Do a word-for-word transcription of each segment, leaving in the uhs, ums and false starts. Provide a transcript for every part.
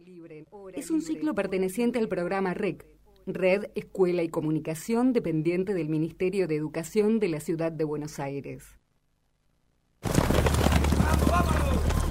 Es un ciclo perteneciente al programa R E C, Red, Escuela y Comunicación, dependiente del Ministerio de Educación de la Ciudad de Buenos Aires. ¡Vamos, vámonos!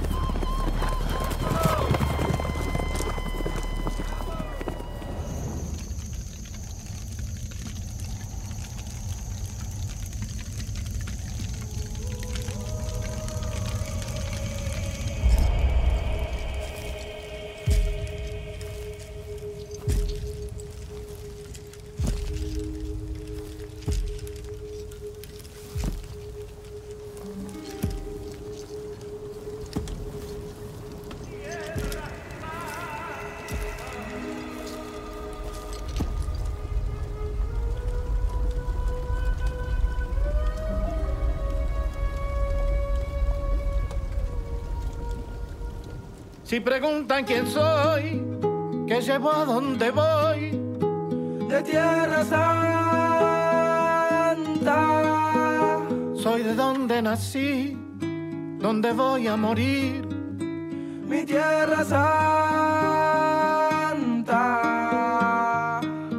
Si preguntan quién soy, qué llevo a dónde voy, de Tierra Santa. Soy de donde nací, donde voy a morir, mi Tierra Santa.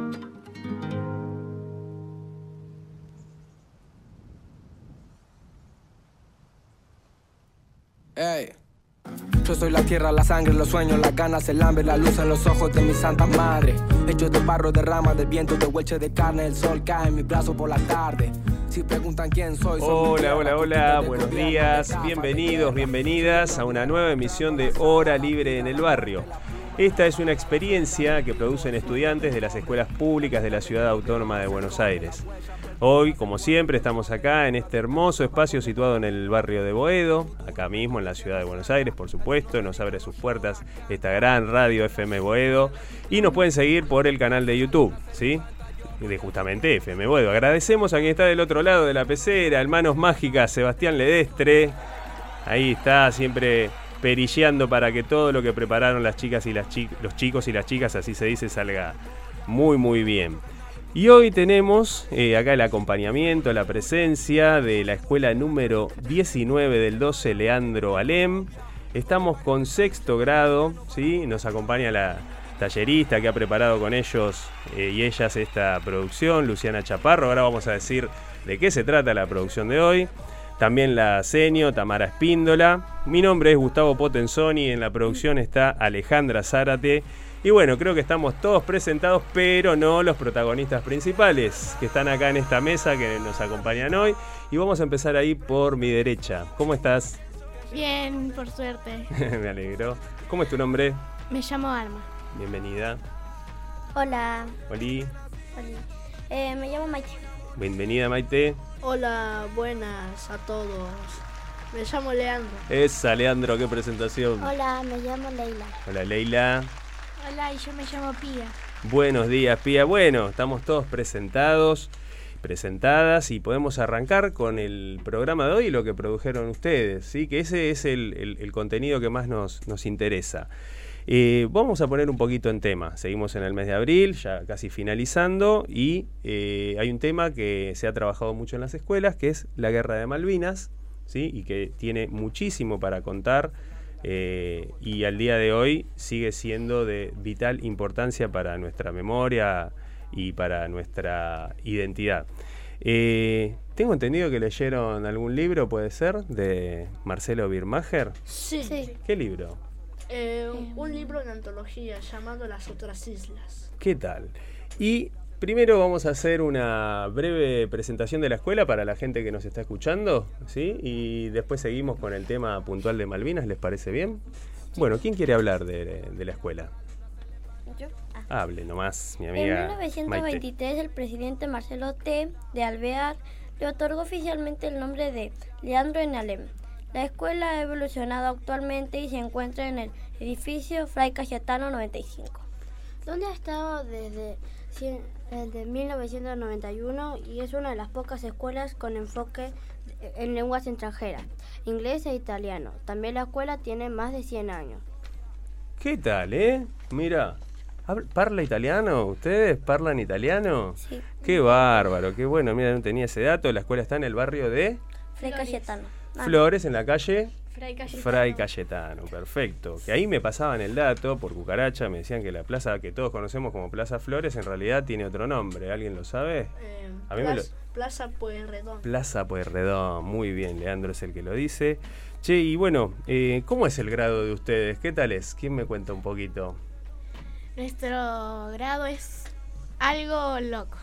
Hey. Yo soy la tierra, la sangre, los sueños, las ganas, el hambre, la luz en los ojos de mi santa madre. Hechos de barro, de ramas, de viento, de hueche de carne, el sol cae en mi brazo por la tarde. Si preguntan quién soy, soy hola, hola, hola, buenos días, bienvenidos, bienvenidas a una nueva emisión de Hora Libre en el Barrio. Esta es una experiencia que producen estudiantes de las escuelas públicas de la Ciudad Autónoma de Buenos Aires. Hoy, como siempre, estamos acá en este hermoso espacio situado en el barrio de Boedo, acá mismo en la ciudad de Buenos Aires, por supuesto. Nos abre sus puertas esta gran radio F M Boedo y nos pueden seguir por el canal de YouTube, ¿sí? De justamente F M Boedo. Agradecemos a quien está del otro lado de la pecera, el Manos Mágicas, Sebastián Ledestre. Ahí está, siempre perilleando para que todo lo que prepararon las chicas y las chi- los chicos y las chicas, así se dice, salga muy, muy bien. Y hoy tenemos eh, acá el acompañamiento, la presencia de la escuela número diecinueve del doce, Leandro Alem. Estamos con sexto grado, ¿sí? Nos acompaña la tallerista que ha preparado con ellos eh, y ellas esta producción, Luciana Chaparro. Ahora vamos a decir de qué se trata la producción de hoy. También la senio, Tamara Espíndola. Mi nombre es Gustavo Potenzoni, en la producción está Alejandra Zárate. Y bueno, creo que estamos todos presentados, pero no los protagonistas principales que están acá en esta mesa, que nos acompañan hoy. Y vamos a empezar ahí por mi derecha. ¿Cómo estás? Bien, por suerte. Me alegro. ¿Cómo es tu nombre? Me llamo Alma. Bienvenida. Hola. Oli. Oli. Eh, me llamo Maite. Bienvenida, Maite. Hola, buenas a todos. Me llamo Leandro. Esa, Leandro, qué presentación. Hola, me llamo Leila. Hola, Leila. Hola, y yo me llamo Pía. Buenos días, Pía. Bueno, estamos todos presentados, presentadas y podemos arrancar con el programa de hoy y lo que produjeron ustedes, ¿sí? Que ese es el, el, el contenido que más nos, nos interesa. Eh, vamos a poner un poquito en tema. Seguimos en el mes de abril, ya casi finalizando, y eh, hay un tema que se ha trabajado mucho en las escuelas, que es la Guerra de Malvinas, ¿sí? Y que tiene muchísimo para contar. Eh, y al día de hoy sigue siendo de vital importancia para nuestra memoria y para nuestra identidad. Eh, tengo entendido que leyeron algún libro, ¿puede ser? De Marcelo Birmacher. Sí. Sí. ¿Qué libro? Eh, un libro de antología llamado Las Otras Islas. ¿Qué tal? Y primero vamos a hacer una breve presentación de la escuela para la gente que nos está escuchando, ¿sí? Y después seguimos con el tema puntual de Malvinas, ¿les parece bien? Bueno, ¿quién quiere hablar de, de la escuela? ¿Yo? Ah. Hable nomás, mi amiga En mil novecientos veintitrés, Maite. el presidente Marcelo T. de Alvear le otorgó oficialmente el nombre de Leandro en Alem. La escuela ha evolucionado actualmente y se encuentra en el edificio Fray Cayetano noventa y cinco. ¿Dónde ha estado desde de mil novecientos noventa y uno y es una de las pocas escuelas con enfoque en lenguas extranjeras, inglés e italiano. También la escuela tiene más de cien años. ¿Qué tal, eh? Mira, ¿parla italiano? ¿Ustedes parlan italiano? Sí. Qué bárbaro, qué bueno. Mira, no tenía ese dato. La escuela está en el barrio de Fray Cayetano. Flores, en la calle Fray Cayetano. Fray Cayetano, perfecto. Que ahí me pasaban el dato por cucaracha, me decían que la plaza que todos conocemos como Plaza Flores en realidad tiene otro nombre. ¿Alguien lo sabe? Eh, A mí plaza, me lo... Plaza Pueyrredón. Plaza Pueyrredón, muy bien, Leandro es el que lo dice. Che, y bueno, eh, ¿cómo es el grado de ustedes? ¿Qué tal es? ¿Quién me cuenta un poquito? Nuestro grado es algo loco.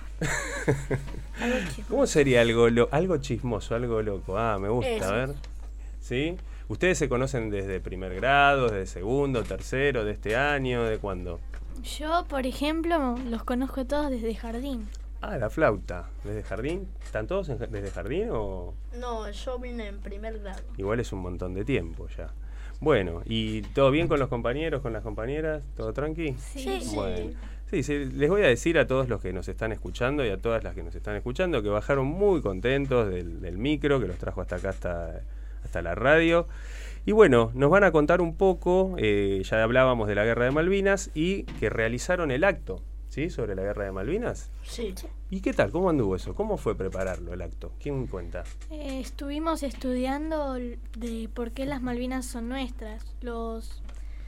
Algo chismoso. ¿Cómo sería algo, lo, algo chismoso, algo loco? Ah, me gusta, Eso. a ver. ¿Sí? ¿Ustedes se conocen desde primer grado, desde segundo, tercero, de este año, de cuándo? Yo, por ejemplo, los conozco todos desde jardín. Ah, la flauta. ¿Desde jardín? ¿Están todos en, desde jardín o...? No, yo vine en primer grado. Igual es un montón de tiempo ya. Bueno, ¿y todo bien con los compañeros, con las compañeras? ¿Todo tranqui? Sí. Sí. Bueno. Sí, sí, les voy a decir a todos los que nos están escuchando y a todas las que nos están escuchando que bajaron muy contentos del, del micro, que los trajo hasta acá, hasta, hasta la radio. Y bueno, nos van a contar un poco, eh, ya hablábamos de la Guerra de Malvinas y que realizaron el acto, ¿sí? Sobre la Guerra de Malvinas. Sí. ¿Y qué tal? ¿Cómo anduvo eso? ¿Cómo fue prepararlo el acto? ¿Quién cuenta? Eh, estuvimos estudiando de por qué las Malvinas son nuestras. Los...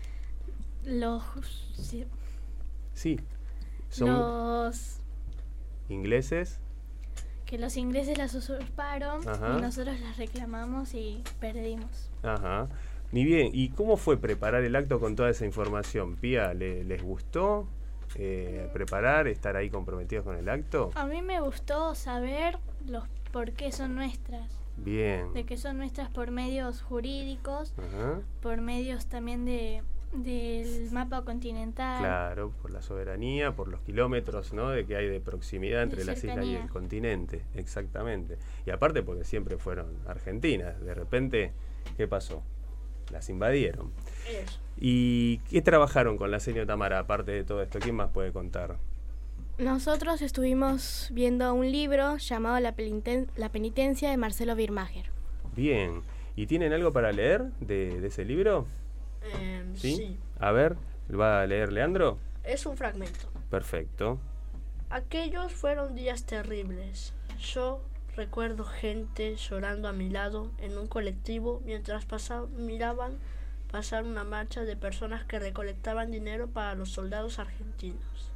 Los... sí, Sí, son los... ingleses. Que los ingleses las usurparon. Ajá. Y nosotros las reclamamos y perdimos. Ajá. Muy bien, ¿y cómo fue preparar el acto con toda esa información? Pía, ¿le- ¿les gustó eh, preparar, estar ahí comprometidos con el acto? A mí me gustó saber los por qué son nuestras. Bien. De que son nuestras por medios jurídicos, Ajá. por medios también de del mapa continental. Claro, por la soberanía, por los kilómetros, ¿no? De que hay de proximidad entre De las islas y cercanía. el continente, exactamente. Y aparte porque siempre fueron argentinas, de repente, ¿qué pasó? Las invadieron. Eso. ¿Y qué trabajaron con la señora Tamara, aparte de todo esto? ¿Quién más puede contar? Nosotros estuvimos viendo un libro llamado La, Peniten- La Penitencia de Marcelo Birmacher. Bien. ¿Y tienen algo para leer de, de ese libro? Eh, ¿Sí? sí. A ver, ¿va a leer Leandro? Es un fragmento. Perfecto. Aquellos fueron días terribles. Yo recuerdo gente llorando a mi lado en un colectivo mientras pasa- miraban pasar una marcha de personas que recolectaban dinero para los soldados argentinos.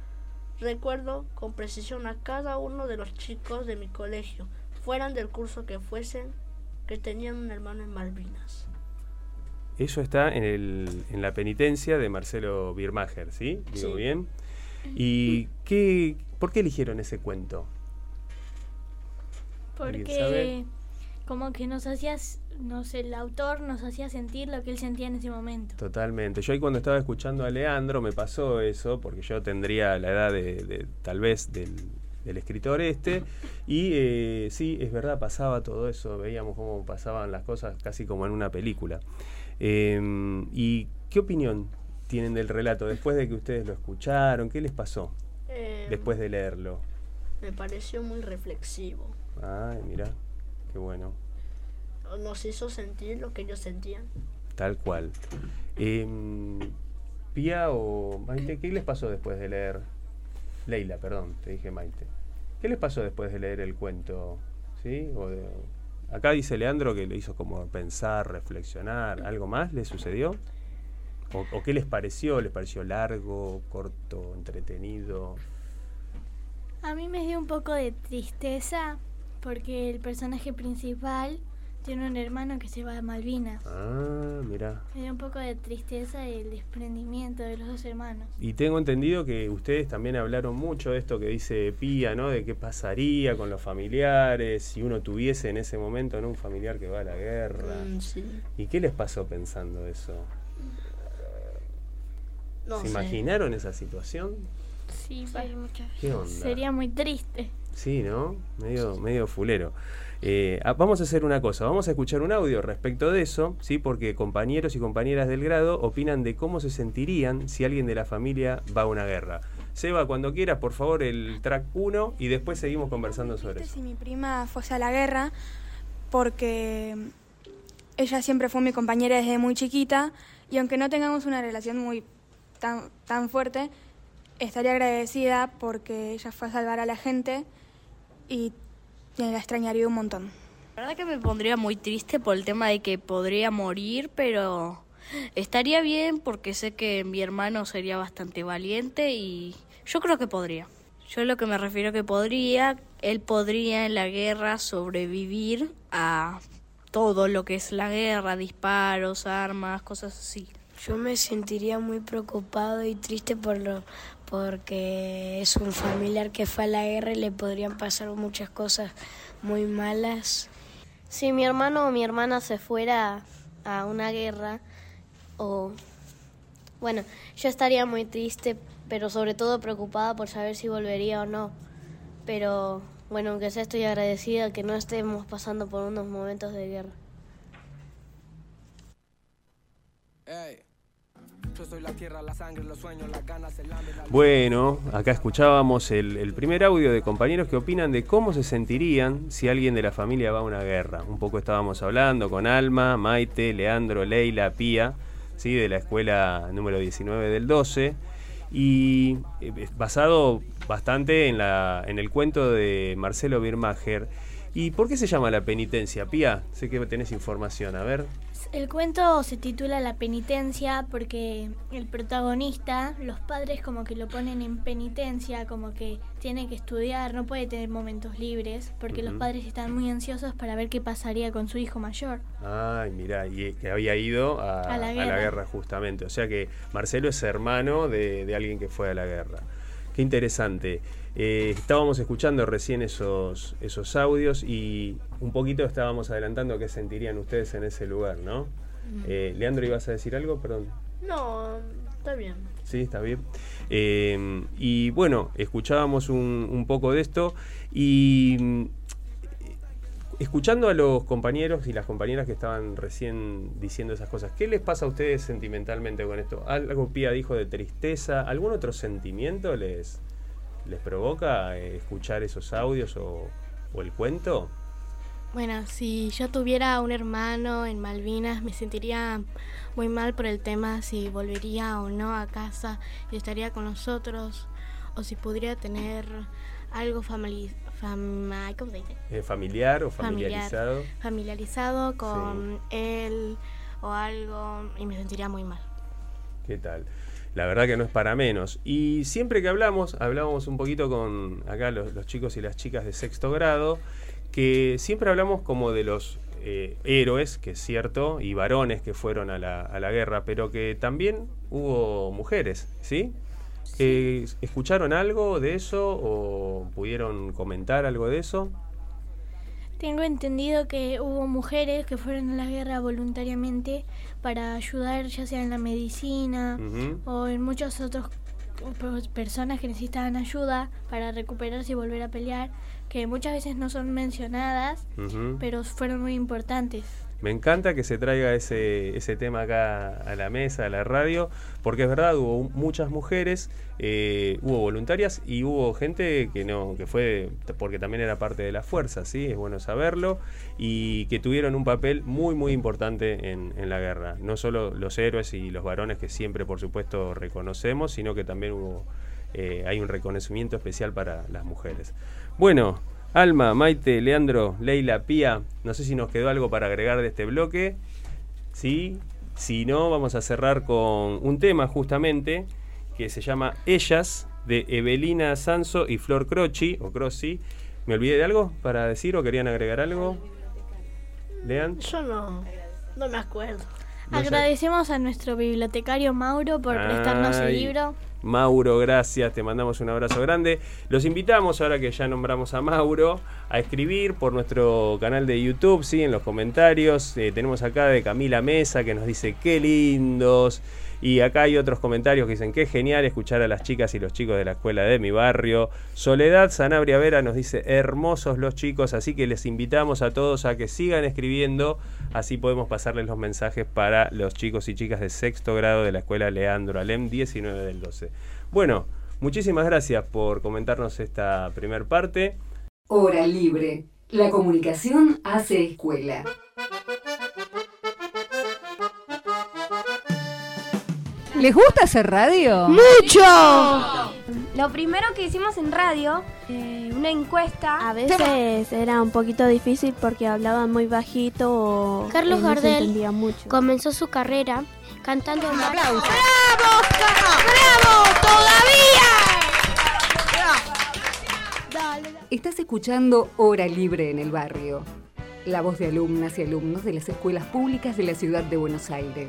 Recuerdo con precisión a cada uno de los chicos de mi colegio, fueran del curso que fuesen, que tenían un hermano en Malvinas. Eso está en, el, en la penitencia de Marcelo Birmacher, ¿sí? ¿Digo Sí. bien? ¿Y qué, por qué eligieron ese cuento? ¿Alguien sabe? Porque como que nos hacías, no sé, el autor nos hacía sentir lo que él sentía en ese momento. Totalmente. Yo ahí cuando estaba escuchando a Leandro me pasó eso, porque yo tendría la edad de, de tal vez del, del escritor este, y eh, sí, es verdad, pasaba todo eso, veíamos cómo pasaban las cosas casi como en una película. Eh, ¿Y qué opinión tienen del relato después de que ustedes lo escucharon? ¿Qué les pasó Eh, después de leerlo? Me pareció muy reflexivo. Ay, mira, qué bueno. Nos hizo sentir lo que ellos sentían. Tal cual. Eh, Pía o Maite, ¿qué les pasó después de leer? Leila, perdón, te dije Maite. ¿Qué les pasó después de leer el cuento? ¿Sí? O de- acá dice Leandro que le hizo como pensar, reflexionar. ¿Algo más le sucedió? ¿O, o qué les pareció? ¿Les pareció largo, corto, entretenido? A mí me dio un poco de tristeza porque el personaje principal tiene un hermano que se va a Malvinas. Ah, mira. Me dio un poco de tristeza el desprendimiento de los dos hermanos. Y tengo entendido que ustedes también hablaron mucho de esto que dice Pía, ¿no? De qué pasaría con los familiares si uno tuviese en ese momento, ¿no? Un familiar que va a la guerra. Mm, sí. ¿Y qué les pasó pensando eso? No ¿Se sé. imaginaron esa situación? Sí, Sí, pa- muchas veces. ¿Qué onda? sería muy triste. Sí, ¿no? Medio, medio fulero. Eh, ah, vamos a hacer una cosa, vamos a escuchar un audio respecto de eso, ¿sí? Porque compañeros y compañeras del grado opinan de cómo se sentirían si alguien de la familia va a una guerra. Seba, cuando quieras, por favor, el track uno y después seguimos conversando sobre eso. Si mi prima fuese a la guerra, porque ella siempre fue mi compañera desde muy chiquita y aunque no tengamos una relación muy tan, tan fuerte, estaría agradecida porque ella fue a salvar a la gente y la extrañaría un montón. La verdad que me pondría muy triste por el tema de que podría morir, pero estaría bien porque sé que mi hermano sería bastante valiente y yo creo que podría. Yo lo que me refiero que podría, él podría en la guerra sobrevivir a todo lo que es la guerra, disparos, armas, cosas así. Yo me sentiría muy preocupado y triste por lo, porque es un familiar que fue a la guerra y le podrían pasar muchas cosas muy malas. Si mi hermano o mi hermana se fuera a una guerra, o bueno, yo estaría muy triste, pero sobre todo preocupada por saber si volvería o no. Pero bueno, aunque sea, estoy agradecida que no estemos pasando por unos momentos de guerra. Bueno, acá escuchábamos el, el primer audio de compañeros que opinan de cómo se sentirían si alguien de la familia va a una guerra. Un poco estábamos hablando con Alma, Maite, Leandro, Leila, Pía, ¿sí? De la escuela número diecinueve del doce, y basado bastante en, la, en el cuento de Marcelo Birmacher. ¿Y por qué se llama La Penitencia, Pía? Sé que tenés información, a ver. El cuento se titula La Penitencia porque el protagonista, los padres como que lo ponen en penitencia, como que tiene que estudiar, no puede tener momentos libres, porque uh-huh. los padres están muy ansiosos para ver qué pasaría con su hijo mayor. Ay, mirá, y que había ido a, a, la, guerra. a la guerra justamente. O sea que Marcelo es hermano de, de alguien que fue a la guerra. Qué interesante. Eh, estábamos escuchando recién esos, esos audios y un poquito estábamos adelantando qué sentirían ustedes en ese lugar, ¿no? Mm. Eh, Leandro, ¿ibas a decir algo? Perdón. No, está bien. Sí, está bien. Eh, y bueno, escuchábamos un, un poco de esto y escuchando a los compañeros y las compañeras que estaban recién diciendo esas cosas, ¿qué les pasa a ustedes sentimentalmente con esto? Algo Pía dijo de tristeza, ¿algún otro sentimiento les... ¿Les provoca eh, escuchar esos audios o, o el cuento? Bueno, si yo tuviera un hermano en Malvinas, me sentiría muy mal por el tema si volvería o no a casa y estaría con nosotros, o si podría tener algo famili- fam- ¿cómo se dice? Eh, familiar o familiarizado. Familiar, familiarizado con sí. él o algo, y me sentiría muy mal. ¿Qué tal? La verdad que no es para menos. Y siempre que hablamos, hablábamos un poquito con acá los, los chicos y las chicas de sexto grado, que siempre hablamos como de los eh, héroes, que es cierto, y varones que fueron a la, a la guerra, pero que también hubo mujeres, ¿sí? sí. Eh, ¿Escucharon algo de eso o pudieron comentar algo de eso? Tengo entendido que hubo mujeres que fueron a la guerra voluntariamente para ayudar, ya sea en la medicina uh-huh. o en muchas otras personas que necesitaban ayuda para recuperarse y volver a pelear, que muchas veces no son mencionadas, uh-huh. pero fueron muy importantes. Me encanta que se traiga ese, ese tema acá a la mesa, a la radio, porque es verdad, hubo muchas mujeres, eh, hubo voluntarias y hubo gente que no, que fue, porque también era parte de la fuerza, ¿sí? Es bueno saberlo, y que tuvieron un papel muy, muy importante en, en la guerra. No solo los héroes y los varones que siempre, por supuesto, reconocemos, sino que también hubo, eh, hay un reconocimiento especial para las mujeres. Bueno, Alma, Maite, Leandro, Leila, Pía, no sé si nos quedó algo para agregar de este bloque. Sí, si no, vamos a cerrar con un tema justamente que se llama Ellas, de Evelina Sanso y Flor Croci, o Croci. ¿Me olvidé de algo para decir o querían agregar algo? ¿Lean? Yo no, no me acuerdo. No Agradecemos sé. a nuestro bibliotecario Mauro por Ay. prestarnos el libro. Mauro, gracias, te mandamos un abrazo grande. Los invitamos, ahora que ya nombramos a Mauro, a escribir por nuestro canal de YouTube, sí, en los comentarios. Eh, tenemos acá de Camila Mesa que nos dice qué lindos. Y acá hay otros comentarios que dicen qué genial escuchar a las chicas y los chicos de la escuela de mi barrio. Soledad Sanabria Vera nos dice hermosos los chicos, así que les invitamos a todos a que sigan escribiendo, así podemos pasarles los mensajes para los chicos y chicas de sexto grado de la escuela Leandro Alem diecinueve del doce. Bueno, muchísimas gracias por comentarnos esta primer parte. Hora libre. La comunicación hace escuela. ¿Les gusta hacer radio? ¡Mucho! Lo primero que hicimos en radio, eh, una encuesta. A veces era un poquito difícil porque hablaban muy bajito o Carlos eh, no se Gardel entendía mucho. comenzó su carrera cantando en ¡Bravo! ¡Bravo! ¡Bravo! ¡Todavía! Estás escuchando Hora Libre en el Barrio, la voz de alumnas y alumnos de las escuelas públicas de la ciudad de Buenos Aires.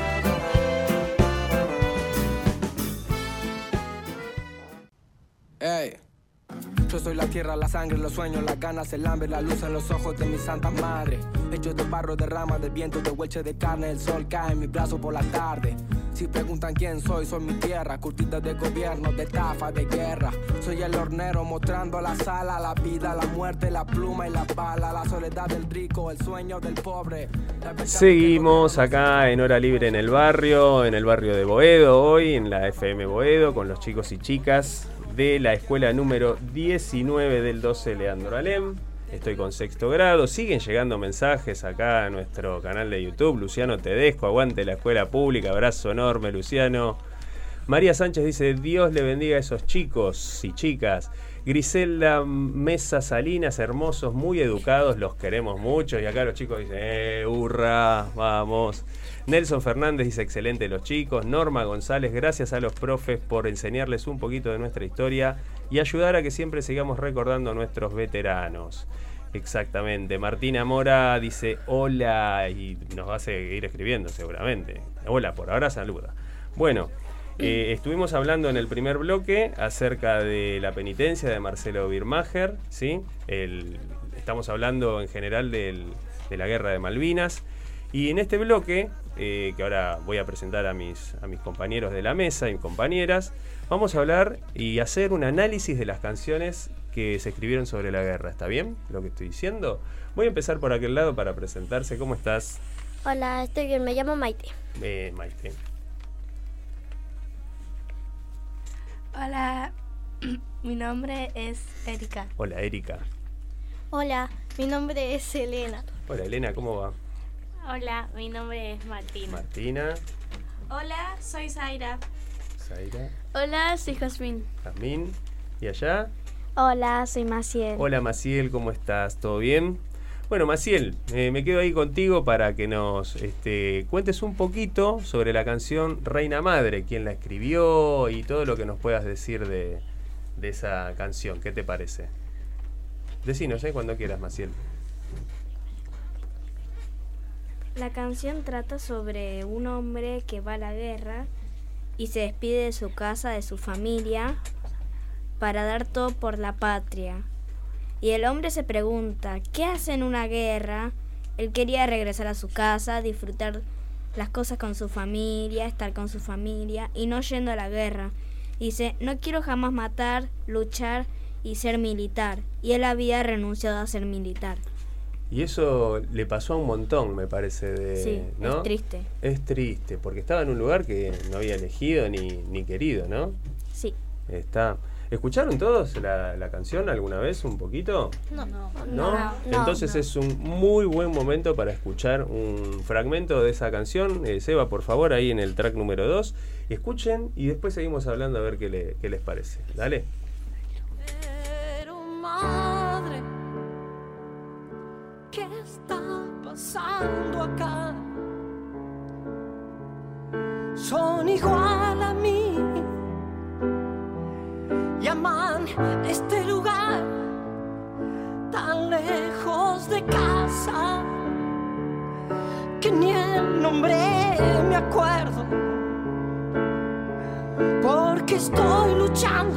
Hey. Yo soy la tierra, la sangre, los sueños, las ganas, el hambre, la luz en los ojos de mi santa madre. Hechos de barro, de ramas, de viento, de hueche de carne, el sol cae en mi brazo por la tarde. Si preguntan quién soy, soy mi tierra, curtida de gobierno, de estafa, de guerra. Soy el hornero mostrando la sala, la vida, la muerte, la pluma y la bala, la soledad del rico, el sueño del pobre. Seguimos acá en Hora Libre en el Barrio, en el barrio de Boedo, hoy en la F M Boedo, con los chicos y chicas de la escuela número diecinueve del doce Leandro Alem. Estoy con sexto grado. Siguen llegando mensajes acá a nuestro canal de YouTube. Luciano Tedesco, aguante la escuela pública. Abrazo enorme, Luciano. María Sánchez dice, Dios le bendiga a esos chicos y chicas. Griselda Mesa Salinas, hermosos, muy educados, los queremos mucho. Y acá los chicos dicen, eh, hurra, vamos. Nelson Fernández dice, excelente los chicos. Norma González, gracias a los profes por enseñarles un poquito de nuestra historia y ayudar a que siempre sigamos recordando a nuestros veteranos. Exactamente. Martina Mora dice, hola, y nos va a seguir escribiendo seguramente. Hola, por ahora saluda. Bueno, eh, estuvimos hablando en el primer bloque acerca de la penitencia de Marcelo Birmacher, ¿sí? El, estamos hablando en general del, de la guerra de Malvinas. Y en este bloque, eh, que ahora voy a presentar a mis, a mis compañeros de la mesa y compañeras, vamos a hablar y hacer un análisis de las canciones que se escribieron sobre la guerra. ¿Está bien lo que estoy diciendo? Voy a empezar por aquel lado para presentarse. ¿Cómo estás? Hola, estoy bien, me llamo Maite. Eh, Maite. Hola, mi nombre es Erika. Hola, Erika. Hola, mi nombre es Elena. Hola, Elena, ¿cómo va? Hola, mi nombre es Martina. Martina. Hola, soy Zaira. Zaira. Hola, soy Jazmín. Jazmín. ¿Y allá? Hola, soy Maciel. Hola, Maciel, ¿cómo estás? ¿Todo bien? Bueno, Maciel, eh, me quedo ahí contigo para que nos este, cuentes un poquito sobre la canción Reina Madre, quién la escribió y todo lo que nos puedas decir de, de esa canción. ¿Qué te parece? Decinos, ¿eh? Cuando quieras, Maciel. La canción trata sobre un hombre que va a la guerra y se despide de su casa, de su familia, para dar todo por la patria. Y el hombre se pregunta, ¿qué hace en una guerra? Él quería regresar a su casa, disfrutar las cosas con su familia, estar con su familia y no yendo a la guerra. Dice, no quiero jamás matar, luchar y ser militar. Y él había renunciado a ser militar. Y eso le pasó a un montón, me parece, de, sí, ¿no? Es triste. Es triste, porque estaba en un lugar que no había elegido ni, ni querido, ¿no? Sí. Está. ¿Escucharon todos la, la canción alguna vez un poquito? No, no. ¿No? no Entonces no. es un muy buen momento para escuchar un fragmento de esa canción. Eh, Seba, por favor, ahí en el track número dos. Escuchen y después seguimos hablando a ver qué, le, qué les parece. Dale. Pero madre, ¿qué está pasando acá? Son igual a mí y aman este lugar tan lejos de casa que ni el nombre me acuerdo, porque estoy luchando,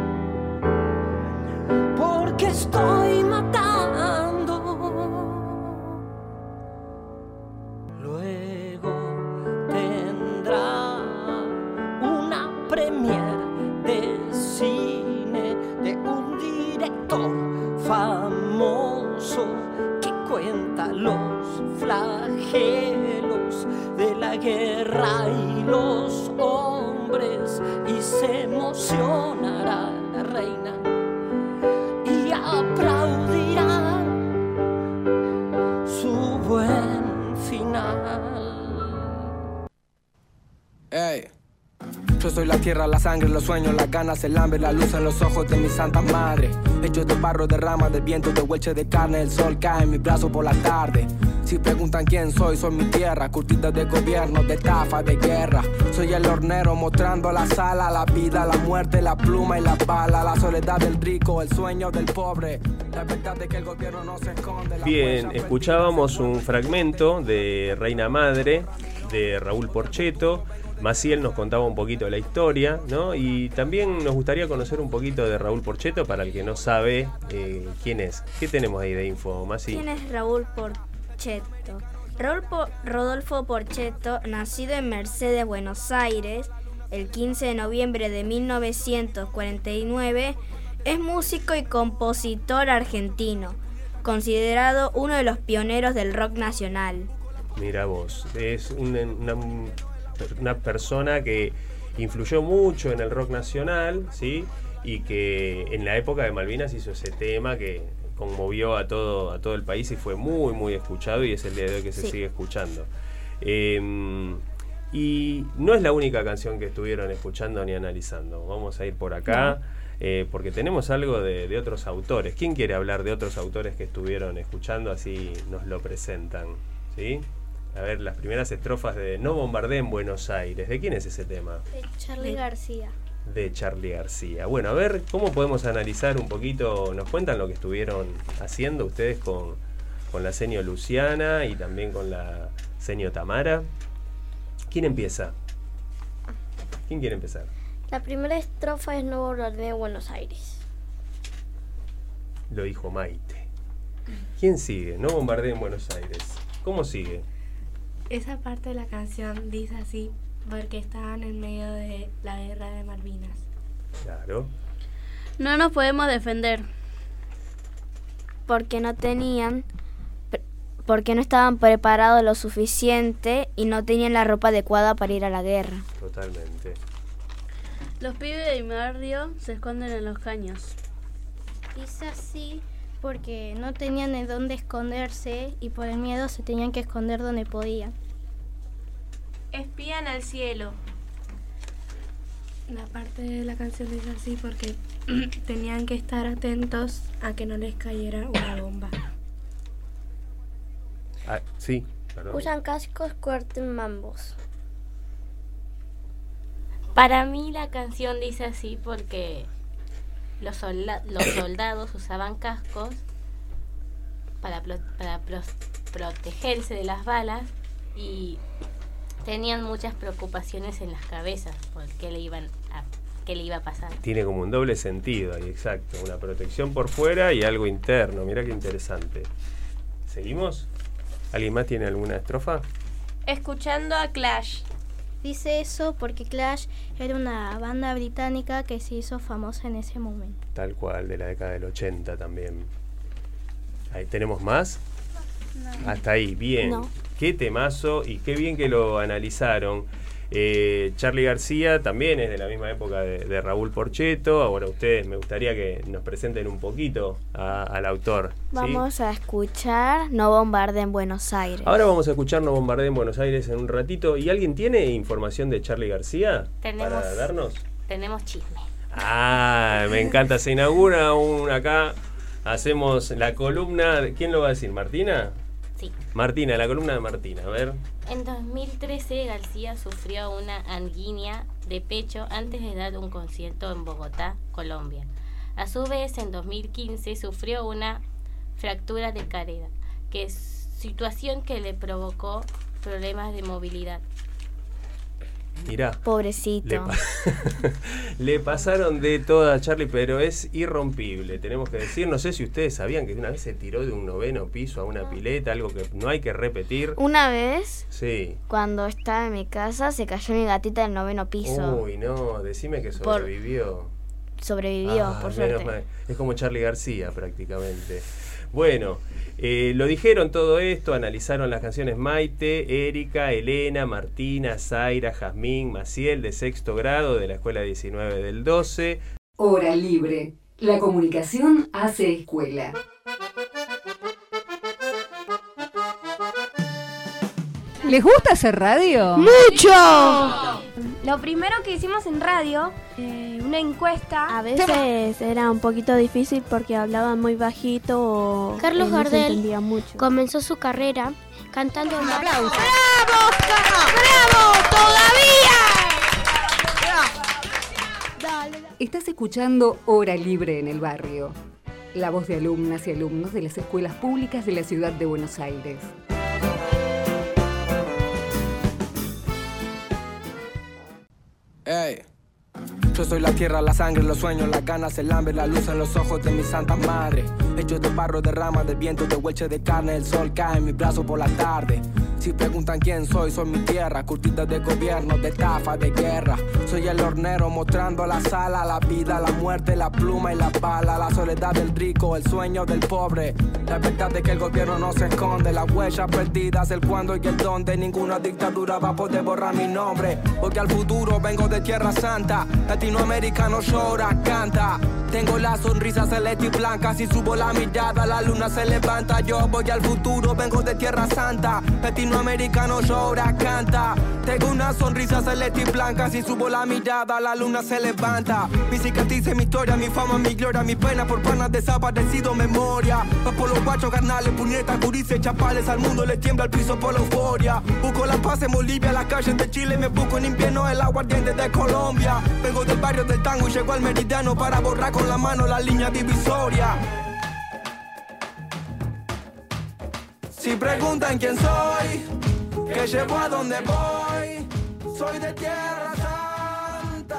porque estoy matando. Luego tendrá una premier de cine de un director famoso que cuenta los flagelos de la guerra y los hombres, y se emocionará la reina y aplaudirá su buen final. Hey. Yo soy la tierra, la sangre, los sueños, las ganas, el hambre, la luz en los ojos de mi santa madre. Hechos de barro, de ramas, de viento, de hueche de carne, el sol cae en mi brazo por la tarde. Si preguntan quién soy, soy mi tierra, curtida de gobierno, de estafa, de guerra. Soy el hornero mostrando la sala, la vida, la muerte, la pluma y la bala, la soledad del rico, el sueño del pobre, la verdad de que el gobierno no se esconde. Bien, escuchábamos un fragmento de Reina Madre, de Raúl Porchetto. Maciel nos contaba un poquito la historia, ¿no? Y también nos gustaría conocer un poquito de Raúl Porchetto para el que no sabe eh, quién es. ¿Qué tenemos ahí de info, Maciel? ¿Quién es Raúl Porchetto? Raúl po- Rodolfo Porchetto, nacido en Mercedes, Buenos Aires, el quince de noviembre de mil novecientos cuarenta y nueve, es músico y compositor argentino, considerado uno de los pioneros del rock nacional. Mira vos, es una, una, una persona que influyó mucho en el rock nacional, ¿sí? Y que en la época de Malvinas hizo ese tema que conmovió a todo, a todo el país y fue muy, muy escuchado y es el día de hoy que se sí. sigue escuchando. Eh, y no es la única canción que estuvieron escuchando ni analizando. Vamos a ir por acá, no. eh, porque tenemos algo de, de otros autores. ¿Quién quiere hablar de otros autores que estuvieron escuchando? Así nos lo presentan, ¿sí? A ver, las primeras estrofas de No bombardeen Buenos Aires. ¿De quién es ese tema? De Charly García. De Charly García. Bueno, a ver, ¿cómo podemos analizar un poquito? ¿Nos cuentan lo que estuvieron haciendo ustedes con, con la seño Luciana y también con la seño Tamara? ¿Quién empieza? ¿Quién quiere empezar? La primera estrofa es No bombardeen Buenos Aires. Lo dijo Maite. ¿Quién sigue? No bombardeen Buenos Aires. ¿Cómo sigue? Esa parte de la canción dice así porque estaban en medio de la guerra de Malvinas. Claro. No nos podemos defender. Porque no tenían, porque no estaban preparados lo suficiente y no tenían la ropa adecuada para ir a la guerra. Totalmente. Los pibes de mi barrio se esconden en los caños. Dice así porque no tenían de dónde esconderse y por el miedo se tenían que esconder donde podían. Espían al cielo. La parte de la canción dice así porque tenían que estar atentos a que no les cayera una bomba. Ah, sí, perdón. Usan cascos, cuarten mambos. Para mí la canción dice así porque los, solda- los soldados usaban cascos para, pro- para pro- protegerse de las balas y tenían muchas preocupaciones en las cabezas por qué le iban a, qué le iba a pasar. Tiene como un doble sentido ahí, exacto. Una protección por fuera y algo interno. Mirá qué interesante. ¿Seguimos? ¿Alguien más tiene alguna estrofa? Escuchando a Clash. Dice eso porque Clash era una banda británica que se hizo famosa en ese momento. Tal cual, de la década del ochenta también. Ahí tenemos más. No. Hasta ahí, bien. No. Qué temazo y qué bien que lo analizaron. Eh, Charly García también es de la misma época de, de Raúl Porchetto. Ahora ustedes, me gustaría que nos presenten un poquito a, al autor. Vamos ¿sí? a escuchar No bombardeen Buenos Aires. Ahora vamos a escuchar No bombardeen Buenos Aires en un ratito. ¿Y alguien tiene información de Charly García tenemos, para darnos? Tenemos chisme. Ah, me encanta. Se inaugura un acá. Hacemos la columna. ¿Quién lo va a decir? ¿Martina? Sí. Martina, la columna de Martina, a ver. En dos mil trece García sufrió una angina de pecho antes de dar un concierto en Bogotá, Colombia. A su vez, en dos mil quince sufrió una fractura de cadera, que es situación que le provocó problemas de movilidad. Mirá. Pobrecito. Le, pa- le pasaron de todo a Charly, pero es irrompible, tenemos que decir. No sé si ustedes sabían que una vez se tiró de un noveno piso a una pileta, algo que no hay que repetir. Una vez, sí, cuando estaba en mi casa, se cayó mi gatita del noveno piso. Uy, no, decime que sobrevivió. Por... Sobrevivió, ah, por suerte. suerte. Es como Charly García, prácticamente. Bueno, eh, lo dijeron todo esto, analizaron las canciones Maite, Erika, Elena, Martina, Zaira, Jazmín, Maciel, de sexto grado de la Escuela diecinueve del doce. Hora libre. La comunicación hace escuela. ¿Les gusta hacer radio? ¡Mucho! Lo primero que hicimos en radio, eh, una encuesta. A veces era un poquito difícil porque hablaban muy bajito o Carlos eh, no se Gardel entendía mucho. comenzó su carrera cantando en ¡Aplausos! ¡Bravo, Oscar! ¡Bravo! ¡Todavía! Estás escuchando Hora Libre en el Barrio, la voz de alumnas y alumnos de las escuelas públicas de la ciudad de Buenos Aires. Ey. Yo soy la tierra, la sangre, los sueños, las ganas, el hambre, la luz en los ojos de mi santa madre. Hechos de barro, de ramas, de viento, de hueche de carne, el sol cae en mi brazo por la tarde. Si preguntan quién soy, soy mi tierra, curtida de gobierno, de estafa, de guerra. Soy el hornero mostrando la sala, la vida, la muerte, la pluma y la bala. La soledad del rico, el sueño del pobre. La verdad de que el gobierno no se esconde, las huellas perdidas, el cuándo y el dónde. Ninguna dictadura va a poder borrar mi nombre. Porque al futuro vengo de Tierra Santa, latinoamericano llora, canta. Tengo la sonrisa celeste y blanca, si subo la mirada la luna se levanta. Yo voy al futuro, vengo de Tierra Santa, latinoamericano llora, canta. Tengo una sonrisa celeste y blanca, si subo la mirada la luna se levanta. Mi cicatriz, mi historia, mi fama, mi gloria, mi pena por panas desaparecido, memoria. Va por los guachos, carnales, puñetas, gurises, chapales, al mundo les tiembla el piso por la euforia. Busco la paz en Bolivia, las calles de Chile, me busco en invierno el aguardiente de Colombia. Vengo del barrio del tango y llego al meridiano para borrar con la mano la línea divisoria. Si preguntan quién soy, que llevo a donde voy, soy de Tierra Santa.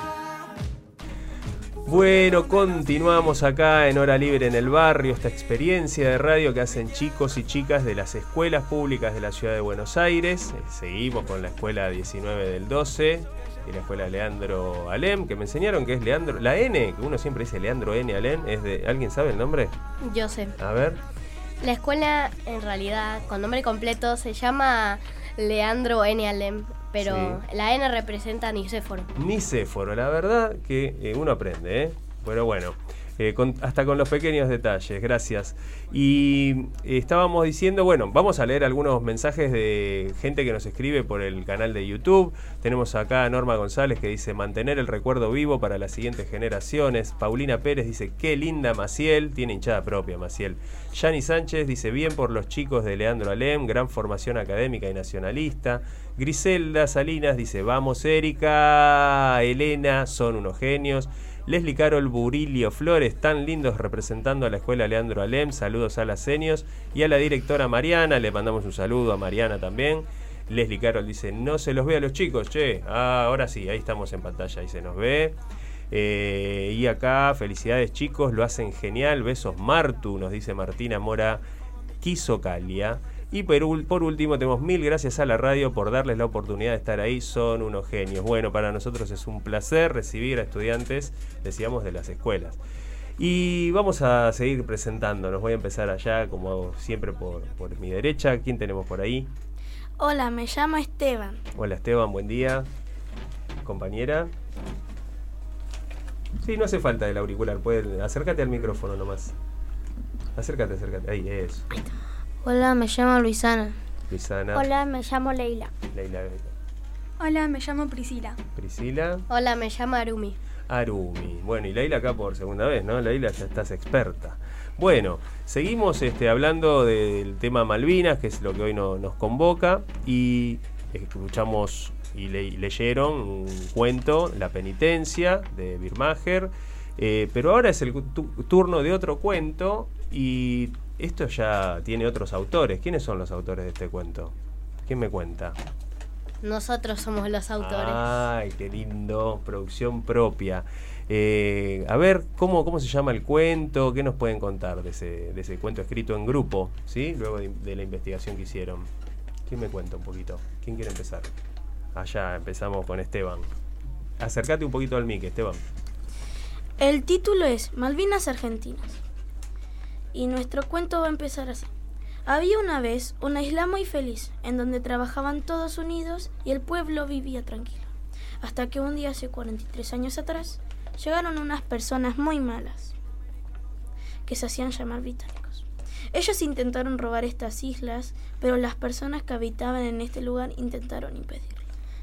Bueno, continuamos acá en Hora Libre en el Barrio, esta experiencia de radio que hacen chicos y chicas de las escuelas públicas de la ciudad de Buenos Aires. Seguimos con la escuela diecinueve del doce y la escuela Leandro Alem, que me enseñaron que es Leandro, la N, que uno siempre dice Leandro N Alem, es de, ¿alguien sabe el nombre? Yo sé. A ver. La escuela, en realidad, con nombre completo, se llama Leandro N Alem, pero sí. La N representa a Nicéforo. Nicéforo, la verdad que eh, uno aprende, ¿eh? Pero bueno, eh, con, hasta con los pequeños detalles, gracias. Y eh, estábamos diciendo, bueno, vamos a leer algunos mensajes de gente que nos escribe por el canal de YouTube. Tenemos acá a Norma González que dice, mantener el recuerdo vivo para las siguientes generaciones. Paulina Pérez dice, qué linda Maciel, tiene hinchada propia Maciel. Yani Sánchez dice, bien por los chicos de Leandro Alem, gran formación académica y nacionalista. Griselda Salinas dice, vamos Erika, Elena, son unos genios. Leslie Carol Burilio Flores, tan lindos representando a la escuela Leandro Alem, saludos a las senios. Y a la directora Mariana, le mandamos un saludo a Mariana también. Leslie Carol dice, no se los ve a los chicos, che. Ah, ahora sí, ahí estamos en pantalla, ahí se nos ve. Eh, y acá, felicidades chicos, lo hacen genial, besos Martu, nos dice Martina Mora Quisocalia. Y por, por último tenemos mil gracias a la radio por darles la oportunidad de estar ahí, son unos genios. Bueno, para nosotros es un placer recibir a estudiantes, decíamos, de las escuelas. Y vamos a seguir presentándonos, voy a empezar allá, como hago siempre, por, por mi derecha. ¿Quién tenemos por ahí? Hola, me llamo Esteban. Hola Esteban, buen día. Compañera. Sí, no hace falta el auricular, puede, acércate al micrófono nomás. Acércate, acércate, ahí, eso. Hola, me llamo Luisana. Luisana. Hola, me llamo Leila. Leila. Hola, me llamo Priscila. Priscila. Hola, me llamo Arumi. Arumi. Bueno, y Leila acá por segunda vez, ¿no? Leila, ya estás experta. Bueno, seguimos este, hablando del tema Malvinas, que es lo que hoy no, nos convoca, y escuchamos y le, leyeron un cuento, La penitencia, de Birmacher, eh, pero ahora es el tu, turno de otro cuento, y esto ya tiene otros autores. ¿Quiénes son los autores de este cuento? ¿Quién me cuenta? Nosotros somos los autores. Ay, qué lindo, producción propia. Eh, a ver, ¿cómo, ¿cómo se llama el cuento? ¿Qué nos pueden contar de ese, de ese cuento escrito en grupo, ¿sí? Luego de, de la investigación que hicieron. ¿Quién me cuenta un poquito? ¿Quién quiere empezar? Allá empezamos con Esteban. Acércate un poquito al mic, Esteban. El título es Malvinas Argentinas. Y nuestro cuento va a empezar así. Había una vez una isla muy feliz, en donde trabajaban todos unidos y el pueblo vivía tranquilo. Hasta que un día, hace cuarenta y tres años atrás, llegaron unas personas muy malas, que se hacían llamar británicos. Ellos intentaron robar estas islas, pero las personas que habitaban en este lugar intentaron impedirlo.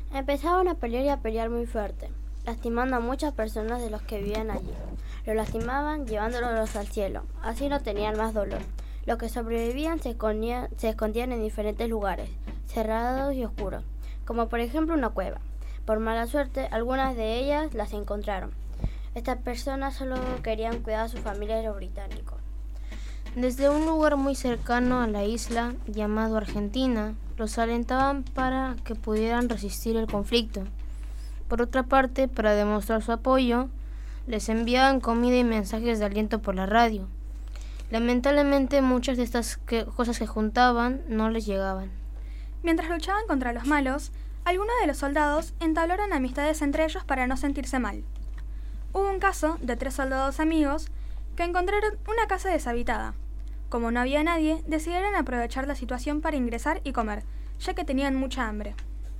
Empezaron a pelear y a pelear muy fuerte, lastimando a muchas personas de los que vivían allí. Los lastimaban llevándolos al cielo, así no tenían más dolor. Los que sobrevivían se escondían, se escondían en diferentes lugares, cerrados y oscuros, como por ejemplo una cueva. Por mala suerte, algunas de ellas las encontraron. Estas personas solo querían cuidar a sus familias de los británicos. Desde un lugar muy cercano a la isla, llamado Argentina, los alentaban para que pudieran resistir el conflicto. Por otra parte, para demostrar su apoyo, les enviaban comida y mensajes de aliento por la radio. Lamentablemente, muchas de estas que, cosas que juntaban no les llegaban. Mientras luchaban contra los malos, algunos de los soldados entablaron amistades entre ellos para no sentirse mal. Hubo un caso de tres soldados amigos que encontraron una casa deshabitada. Como no había nadie, decidieron aprovechar la situación para ingresar y comer, ya que tenían mucha hambre.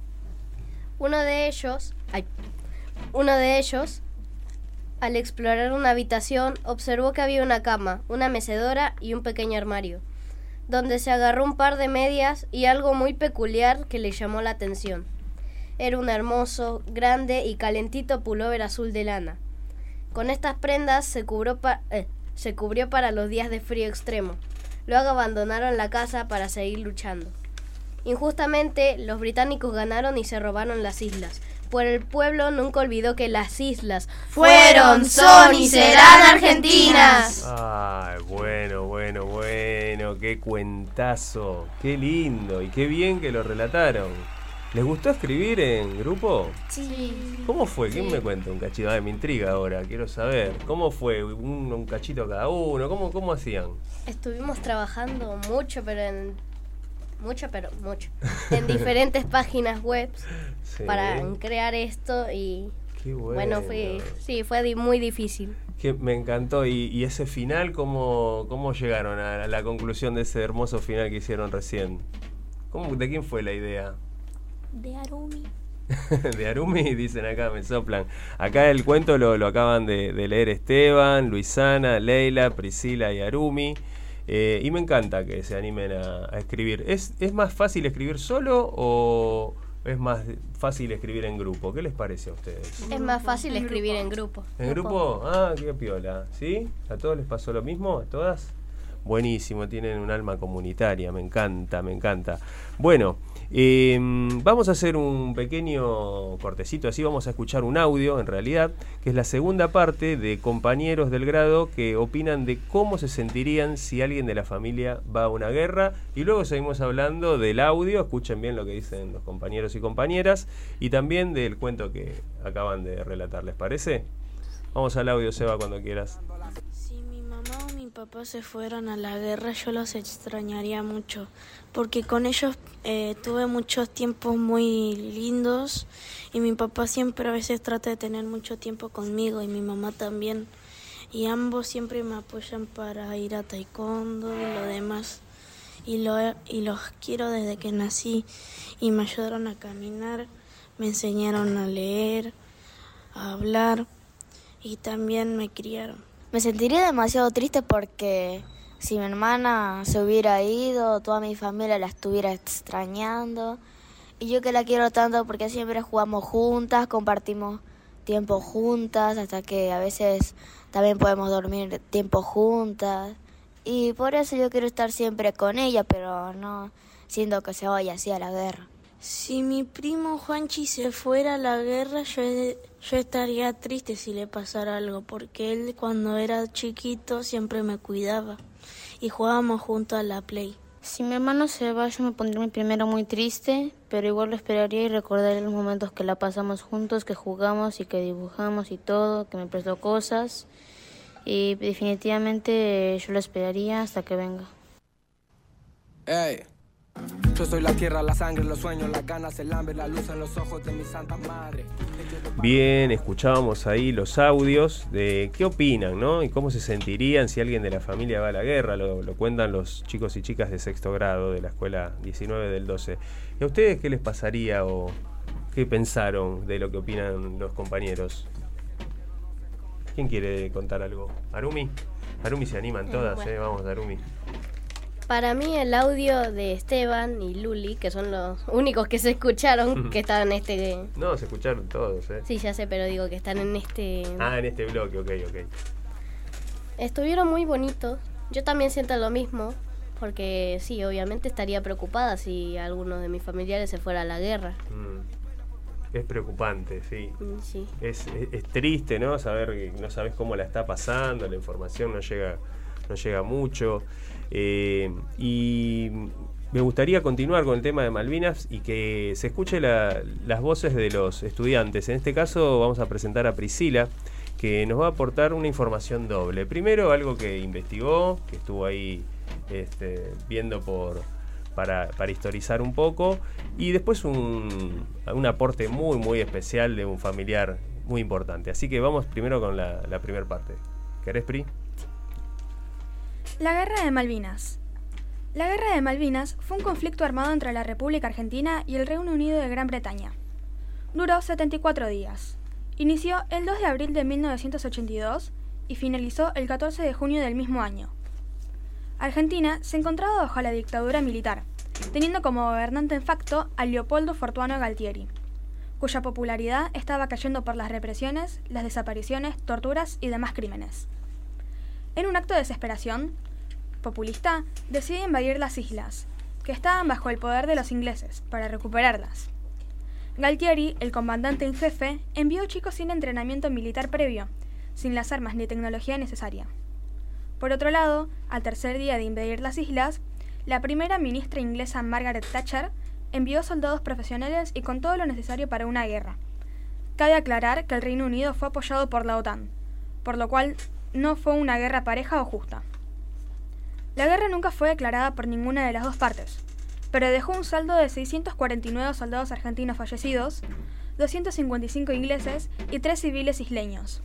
Uno de ellos, ay, uno de ellos, al explorar una habitación, observó que había una cama, una mecedora y un pequeño armario, donde se agarró un par de medias y algo muy peculiar que le llamó la atención. Era un hermoso, grande y calentito pullover azul de lana. Con estas prendas se cubrió, pa- eh, se cubrió para los días de frío extremo. Luego abandonaron la casa para seguir luchando. Injustamente, los británicos ganaron y se robaron las islas. Pero el pueblo nunca olvidó que las islas fueron, son y serán argentinas. Ay, bueno, bueno, bueno, qué cuentazo, qué lindo y qué bien que lo relataron. ¿Les gustó escribir en grupo? Sí. ¿Cómo fue? ¿Quién me cuenta un cachito? Ay, me intriga ahora, quiero saber. ¿Cómo fue? ¿Un, un cachito cada uno? ¿Cómo, cómo hacían? Estuvimos trabajando mucho, pero en... Mucho, pero mucho. En diferentes páginas web sí. para crear esto y... Qué bueno. Bueno, fue, sí, fue di- muy difícil. Que me encantó. ¿Y, y ese final, cómo, cómo llegaron a, a la conclusión de ese hermoso final que hicieron recién? ¿Cómo, ¿De quién fue la idea? De Arumi. De Arumi, dicen acá, me soplan. Acá el cuento lo, lo acaban de, de leer Esteban, Luisana, Leila, Priscila y Arumi. Eh, y me encanta que se animen a, a escribir. ¿Es, ¿Es más fácil escribir solo o es más fácil escribir en grupo? ¿Qué les parece a ustedes? Es más fácil en escribir grupo. en grupo. ¿En grupo? Ah, qué piola. ¿Sí? ¿A todos les pasó lo mismo? ¿A todas? Buenísimo, tienen un alma comunitaria, me encanta, me encanta. Bueno, eh, vamos a hacer un pequeño cortecito, así vamos a escuchar un audio, en realidad, que es la segunda parte de compañeros del grado que opinan de cómo se sentirían si alguien de la familia va a una guerra. Y luego seguimos hablando del audio, escuchen bien lo que dicen los compañeros y compañeras, y también del cuento que acaban de relatar, ¿les parece? Vamos al audio, Seba, cuando quieras. Mi papá se fueron a la guerra, yo los extrañaría mucho, porque con ellos eh, tuve muchos tiempos muy lindos y mi papá siempre a veces trata de tener mucho tiempo conmigo y mi mamá también, y ambos siempre me apoyan para ir a taekwondo y lo demás, y, lo, y los quiero desde que nací y me ayudaron a caminar, me enseñaron a leer, a hablar y también me criaron. Me sentiría demasiado triste porque si mi hermana se hubiera ido, toda mi familia la estuviera extrañando. Y yo que la quiero tanto porque siempre jugamos juntas, compartimos tiempo juntas, hasta que a veces también podemos dormir tiempo juntas. Y por eso yo quiero estar siempre con ella, pero no siento que se vaya así a la guerra. Si mi primo Juanchi se fuera a la guerra, yo, yo estaría triste si le pasara algo, porque él cuando era chiquito siempre me cuidaba y jugábamos juntos a la Play. Si mi hermano se va, yo me pondría primero muy triste, pero igual lo esperaría y recordaría los momentos que la pasamos juntos, que jugamos y que dibujamos y todo, que me prestó cosas. Y definitivamente yo lo esperaría hasta que venga. Hey. Yo soy la tierra, la sangre, los sueños, las ganas, el hambre, la luz en los ojos de mi santa madre. Bien, escuchábamos ahí los audios de qué opinan, ¿no? Y cómo se sentirían si alguien de la familia va a la guerra. Lo, lo cuentan los chicos y chicas de sexto grado de la escuela diecinueve del doce. ¿Y a ustedes qué les pasaría o qué pensaron de lo que opinan los compañeros? ¿Quién quiere contar algo? ¿Arumi? Arumi se animan todas, bueno. ¿eh? Vamos, Arumi. Para mí el audio de Esteban y Luli, que son los únicos que se escucharon, que estaban en este... No, se escucharon todos, ¿eh? Sí, ya sé, pero digo que están en este... Ah, en este bloque, ok, ok. Estuvieron muy bonitos. Yo también siento lo mismo, porque sí, obviamente estaría preocupada si alguno de mis familiares se fuera a la guerra. Mm. Es preocupante, sí. Mm, sí. Es, es, es triste, ¿no? Saber que no sabes cómo la está pasando, la información no llega, no llega mucho. Eh, y me gustaría continuar con el tema de Malvinas y que se escuche la, las voces de los estudiantes. En este caso vamos a presentar a Priscila, que nos va a aportar una información doble. Primero, algo que investigó, que estuvo ahí este, viendo por para, para historizar un poco, y después un, un aporte muy muy especial de un familiar muy importante. Así que vamos primero con la, la primera parte. ¿Querés, Pri? La Guerra de Malvinas. La Guerra de Malvinas fue un conflicto armado entre la República Argentina y el Reino Unido de Gran Bretaña. Duró setenta y cuatro días. Inició el dos de abril de mil novecientos ochenta y dos y finalizó el catorce de junio del mismo año. Argentina se encontraba bajo la dictadura militar, teniendo como gobernante en facto a Leopoldo Fortuano Galtieri, cuya popularidad estaba cayendo por las represiones, las desapariciones, torturas y demás crímenes. En un acto de desesperación populista, decide invadir las islas, que estaban bajo el poder de los ingleses, para recuperarlas. Galtieri, el comandante en jefe, envió chicos sin entrenamiento militar previo, sin las armas ni tecnología necesaria. Por otro lado, al tercer día de invadir las islas, la primera ministra inglesa Margaret Thatcher envió soldados profesionales y con todo lo necesario para una guerra. Cabe aclarar que el Reino Unido fue apoyado por la OTAN, por lo cual no fue una guerra pareja o justa. La guerra nunca fue declarada por ninguna de las dos partes, pero dejó un saldo de seiscientos cuarenta y nueve soldados argentinos fallecidos, doscientos cincuenta y cinco ingleses y tres civiles isleños.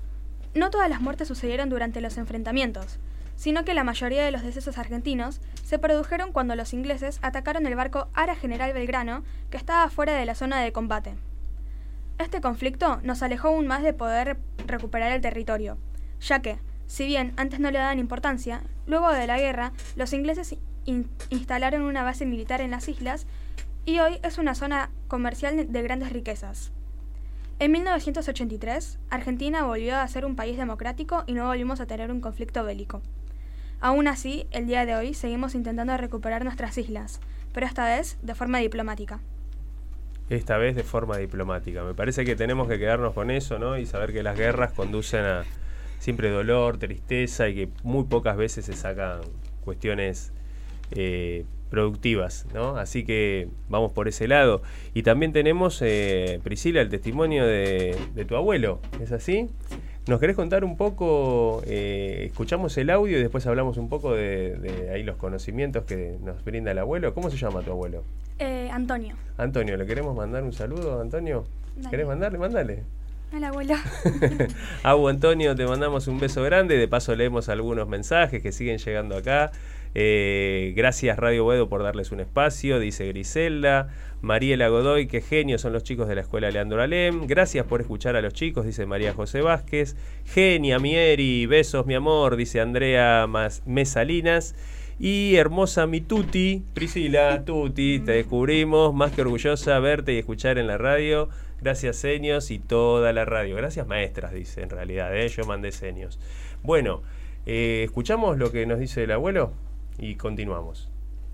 No todas las muertes sucedieron durante los enfrentamientos, sino que la mayoría de los decesos argentinos se produjeron cuando los ingleses atacaron el barco Ara General Belgrano, que estaba fuera de la zona de combate. Este conflicto nos alejó aún más de poder recuperar el territorio, ya que, si bien antes no le daban importancia, luego de la guerra, los ingleses in- instalaron una base militar en las islas y hoy es una zona comercial de grandes riquezas. En mil novecientos ochenta y tres, Argentina volvió a ser un país democrático y no volvimos a tener un conflicto bélico. Aún así, el día de hoy seguimos intentando recuperar nuestras islas, pero esta vez de forma diplomática. Esta vez de forma diplomática. Me parece que tenemos que quedarnos con eso, ¿no? Y saber que las guerras conducen a siempre dolor, tristeza y que muy pocas veces se sacan cuestiones eh, productivas, ¿no? Así que vamos por ese lado. Y también tenemos, eh, Priscila, el testimonio de, de tu abuelo, ¿es así? ¿Nos querés contar un poco? Eh, escuchamos el audio y después hablamos un poco de, de ahí los conocimientos que nos brinda el abuelo. ¿Cómo se llama tu abuelo? Eh, Antonio. Antonio, ¿le queremos mandar un saludo, Antonio? Dale. ¿Querés mandarle? Mándale. Hola, abuelo. Abu, Antonio, te mandamos un beso grande. De paso leemos algunos mensajes que siguen llegando acá. Eh, gracias Radio Boedo por darles un espacio, dice Griselda. Mariela Godoy, qué genios son los chicos de la escuela Leandro Alem. Gracias por escuchar a los chicos, dice María José Vázquez. Genia, Mieri, besos mi amor, dice Andrea Mesalinas. Y hermosa mi Tuti, Priscila, Tuti, te descubrimos, más que orgullosa verte y escuchar en la radio. Gracias, Senios, y toda la radio. Gracias, maestras, dice en realidad, ¿eh? Yo mandé Senios. Bueno, eh, escuchamos lo que nos dice el abuelo y continuamos.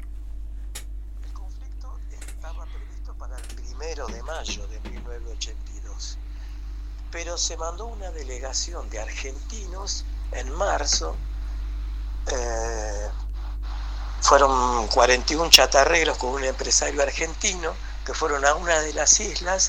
El conflicto estaba previsto para el primero de mayo de mil novecientos ochenta y dos, pero se mandó una delegación de argentinos en marzo. Eh, fueron cuarenta y uno chatarreros con un empresario argentino que fueron a una de las islas.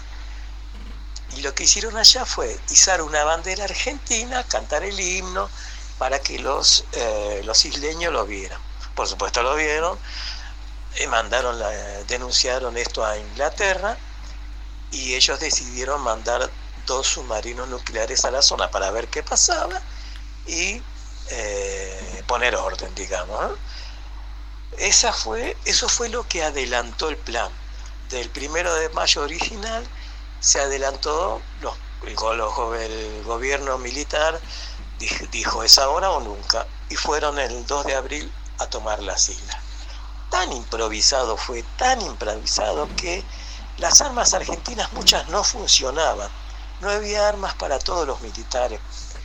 Y lo que hicieron allá fue izar una bandera argentina, cantar el himno, para que los, eh, los isleños lo vieran. Por supuesto lo vieron, eh, mandaron la, denunciaron esto a Inglaterra y ellos decidieron mandar dos submarinos nucleares a la zona para ver qué pasaba y eh, poner orden, digamos, ¿eh? Esa fue, eso fue lo que adelantó el plan. Del primero de mayo original se adelantó, los, el, el gobierno militar dijo, dijo es ahora o nunca, y fueron el dos de abril a tomar las islas. Tan improvisado fue, tan improvisado que las armas argentinas muchas no funcionaban. No había armas para todos los militares.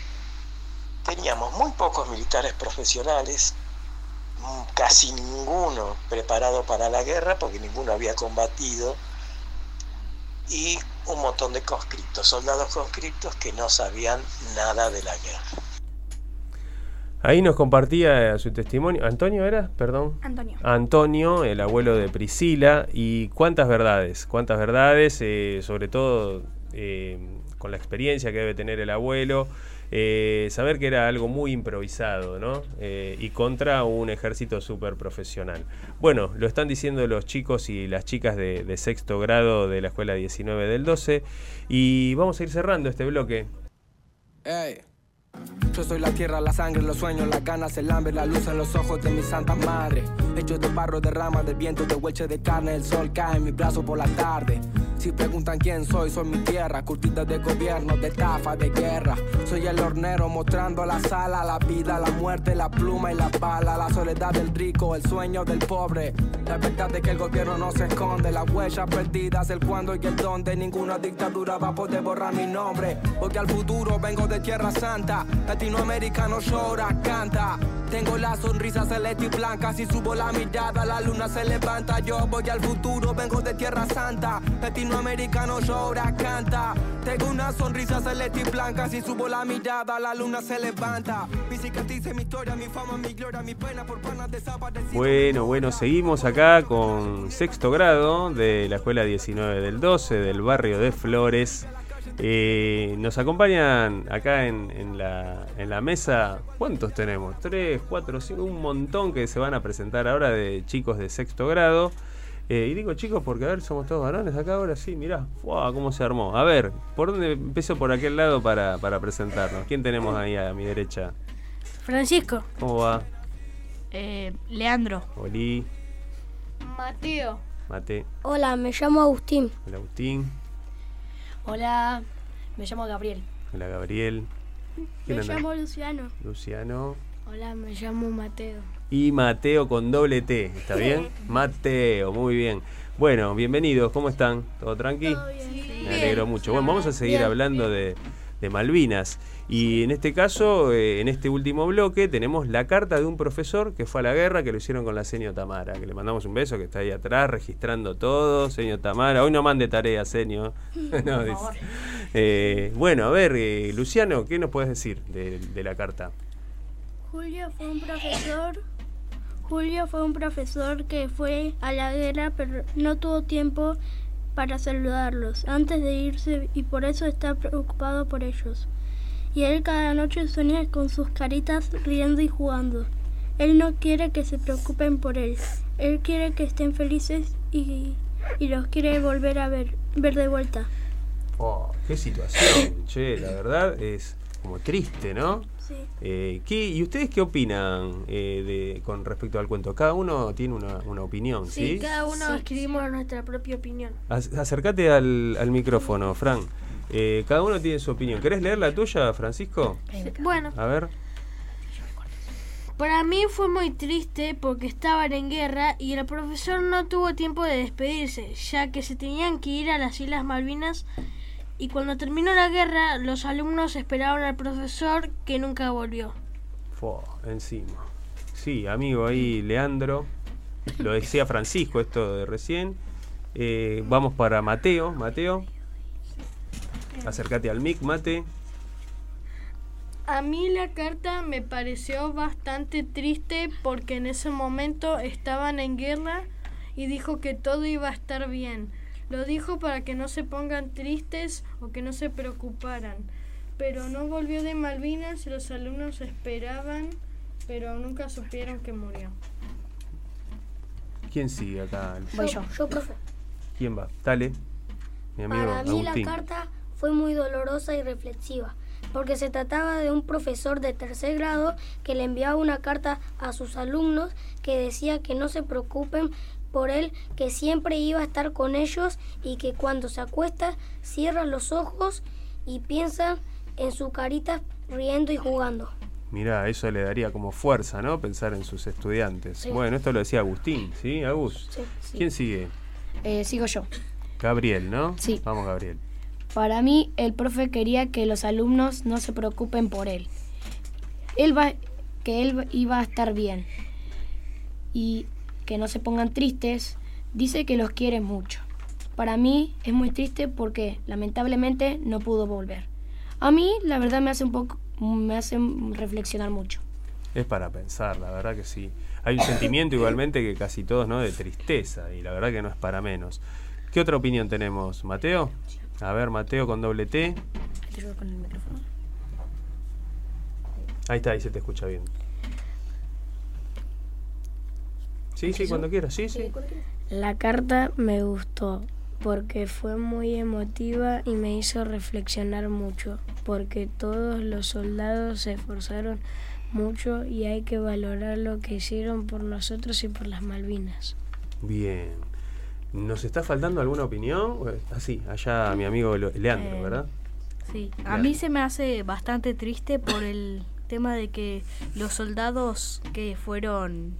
Teníamos muy pocos militares profesionales, casi ninguno preparado para la guerra porque ninguno había combatido, y un montón de conscriptos, soldados conscriptos que no sabían nada de la guerra. Ahí nos compartía su testimonio. ¿Antonio era? Perdón. Antonio. Antonio, el abuelo de Priscila. Y cuántas verdades, cuántas verdades, eh, sobre todo eh, con la experiencia que debe tener el abuelo. Eh, saber que era algo muy improvisado, ¿no? Eh, y contra un ejército súper profesional. Bueno, lo están diciendo los chicos y las chicas de, de sexto grado de la escuela diecinueve del doce. Y vamos a ir cerrando este bloque. Hey. Yo soy la tierra, la sangre, los sueños, las ganas, el hambre, la luz en los ojos de mi santa madre. Hechos de barro, de ramas, de viento, de hueche de carne, el sol cae en mi brazo por la tarde. Si preguntan quién soy, soy mi tierra, curtida de gobierno, de estafa, de guerra. Soy el hornero mostrando la sala, la vida, la muerte, la pluma y la bala, la soledad del rico, el sueño del pobre. La verdad de que el gobierno no se esconde, las huellas perdidas, el cuándo y el dónde. Ninguna dictadura va a poder borrar mi nombre, porque al futuro vengo de Tierra Santa. Latinoamericano llora, canta. Tengo la sonrisa celeste y blanca. Si subo la mirada, la luna se levanta. Yo voy al futuro, vengo de Tierra Santa. Latinoamericano llora, canta. Tengo una sonrisa celeste y blanca. Si subo la mirada, la luna se levanta. Mi cicatriz, mi historia, mi fama, mi gloria, mi pena por panas desaparecidas. Bueno, bueno, seguimos acá con sexto grado de la escuela diecinueve del doce del barrio de Flores. Eh, nos acompañan acá en, en, la, en la mesa. ¿Cuántos tenemos? Tres, cuatro, cinco, un montón que se van a presentar ahora de chicos de sexto grado. Eh, y digo chicos porque a ver, somos todos varones acá ahora, sí, mirá, wow, cómo se armó. A ver, ¿por dónde empiezo? Por aquel lado para, para presentarnos. ¿Quién tenemos ahí a mi derecha? Francisco. ¿Cómo va? Eh, Leandro. Oli. Mateo. Mate. Hola, me llamo Agustín. Hola, Agustín. Hola, me llamo Gabriel. Hola, Gabriel. Me anda? llamo Luciano. Luciano. Hola, me llamo Mateo. Y Mateo con doble T, ¿está bien? Mateo, muy bien. Bueno, bienvenidos, ¿cómo están? ¿Todo tranqui? Todo bien. Sí. Me alegro mucho. Bueno, vamos a seguir Bien. hablando de, de Malvinas. Y en este caso, eh, en este último bloque, tenemos la carta de un profesor que fue a la guerra, que lo hicieron con la seño Tamara, que le mandamos un beso, que está ahí atrás, registrando todo. Seño Tamara, hoy no mande tarea, seño. No, dice. Eh, bueno, a ver, eh, Luciano, ¿qué nos puedes decir de, de la carta? Julio fue un profesor. Julio fue un profesor que fue a la guerra, pero no tuvo tiempo para saludarlos antes de irse y por eso está preocupado por ellos. Y él cada noche sueña con sus caritas riendo y jugando. Él no quiere que se preocupen por él. Él quiere que estén felices y, y los quiere volver a ver, ver de vuelta. Oh, qué situación, che, la verdad es como triste, ¿no? Sí. Eh, ¿qué, ¿Y ustedes qué opinan eh, de, con respecto al cuento? Cada uno tiene una, una opinión, ¿sí? Sí, cada uno sí. escribimos nuestra propia opinión. Ac- acércate al, al micrófono, Fran. Eh, cada uno tiene su opinión. ¿Querés leer la tuya, Francisco? Bueno, A ver. para mí fue muy triste porque estaban en guerra y el profesor no tuvo tiempo de despedirse, ya que se tenían que ir a las Islas Malvinas y cuando terminó la guerra los alumnos esperaban al profesor que nunca volvió. Fua, encima. Sí, amigo, ahí Leandro. Lo decía Francisco esto de recién. Eh, vamos para Mateo. Mateo. Acércate al mic, Mate. A mí la carta me pareció bastante triste porque en ese momento estaban en guerra y dijo que todo iba a estar bien. Lo dijo para que no se pongan tristes o que no se preocuparan. Pero no volvió de Malvinas, los alumnos esperaban, pero nunca supieron que murió. ¿Quién sigue acá? Voy yo. Yo, profe. ¿Quién va? Dale. Mi amigo Para mí Agustín. la carta fue muy dolorosa y reflexiva, porque se trataba de un profesor de tercer grado que le enviaba una carta a sus alumnos que decía que no se preocupen por él, que siempre iba a estar con ellos y que cuando se acuesta cierra los ojos y piensa en su carita riendo y jugando. Mirá, eso le daría como fuerza, ¿no? Pensar en sus estudiantes. Sí. Bueno, esto lo decía Agustín, ¿sí? Agus. Sí, sí. ¿Quién sigue? Eh, sigo yo. Gabriel, ¿no? Sí. Vamos, Gabriel. Para mí, el profe quería que los alumnos no se preocupen por él. Él va, que él iba a estar bien. Y que no se pongan tristes. Dice que los quiere mucho. Para mí es muy triste porque lamentablemente no pudo volver. A mí, la verdad, me hace un poco, me hace reflexionar mucho. Es para pensar, la verdad que sí. Hay un sentimiento igualmente que casi todos, ¿no? De tristeza, y la verdad que no es para menos. ¿Qué otra opinión tenemos, Mateo? A ver, Mateo con doble T. ¿Te ayudo con el micrófono? Ahí está, ahí se te escucha bien. Sí, sí, cuando quieras, sí, sí. La carta me gustó porque fue muy emotiva y me hizo reflexionar mucho, porque todos los soldados se esforzaron mucho y hay que valorar lo que hicieron por nosotros y por las Malvinas. Bien. ¿Nos está faltando alguna opinión? Ah, sí, allá mi amigo Leandro, Eh, ¿verdad? Sí, a mí se me hace bastante triste por el tema de que los soldados que fueron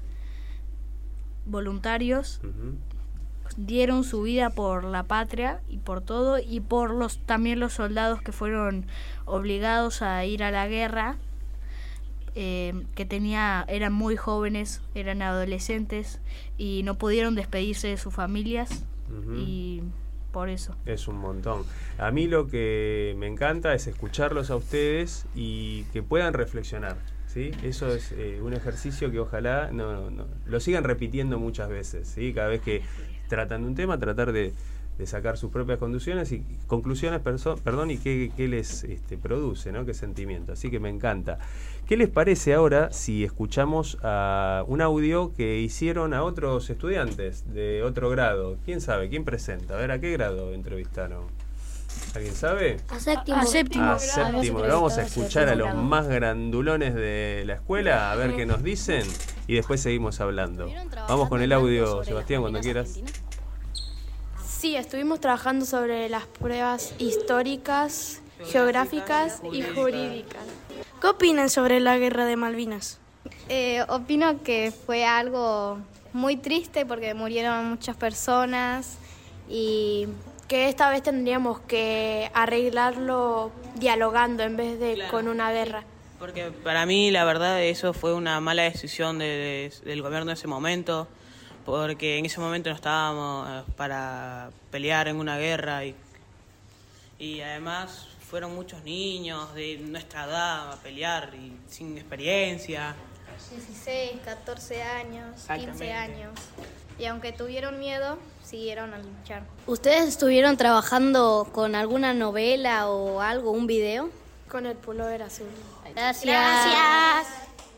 voluntarios Ujú. dieron su vida por la patria y por todo, y por los también los soldados que fueron obligados a ir a la guerra, eh, que tenía eran muy jóvenes, eran adolescentes y no pudieron despedirse de sus familias. Ujú. Y por eso. Es un montón. A mí lo que me encanta es escucharlos a ustedes y que puedan reflexionar, ¿sí? Eso es eh, un ejercicio que ojalá no, no, no, lo sigan repitiendo muchas veces, ¿sí? Cada vez que tratan de un tema, tratar de, de sacar sus propias conclusiones y conclusiones, perso, perdón, y qué, qué les este, produce, ¿no? Qué sentimiento. Así que me encanta. ¿Qué les parece ahora si escuchamos a un audio que hicieron a otros estudiantes de otro grado? ¿Quién sabe? ¿Quién presenta? A ver, ¿a qué grado entrevistaron? ¿Alguien sabe? A séptimo. A séptimo. A séptimo. Vamos a escuchar a los más grandulones de la escuela, a ver qué nos dicen y después seguimos hablando. Vamos con el audio, Sebastián, cuando quieras. Sí, estuvimos trabajando sobre las pruebas históricas, geográficas y jurídicas. ¿Qué opinan sobre la guerra de Malvinas? Eh, opino que fue algo muy triste porque murieron muchas personas y que esta vez tendríamos que arreglarlo dialogando en vez de Claro. con una guerra. Porque para mí, la verdad, eso fue una mala decisión de, de- del gobierno en ese momento, porque en ese momento no estábamos eh, para pelear en una guerra y, y además fueron muchos niños de nuestra edad a pelear y sin experiencia. dieciséis, catorce años, quince Exactamente. años. Y aunque tuvieron miedo, siguieron a luchar. ¿Ustedes estuvieron trabajando con alguna novela o algo, un video? Con el pullover azul. Gracias. Gracias.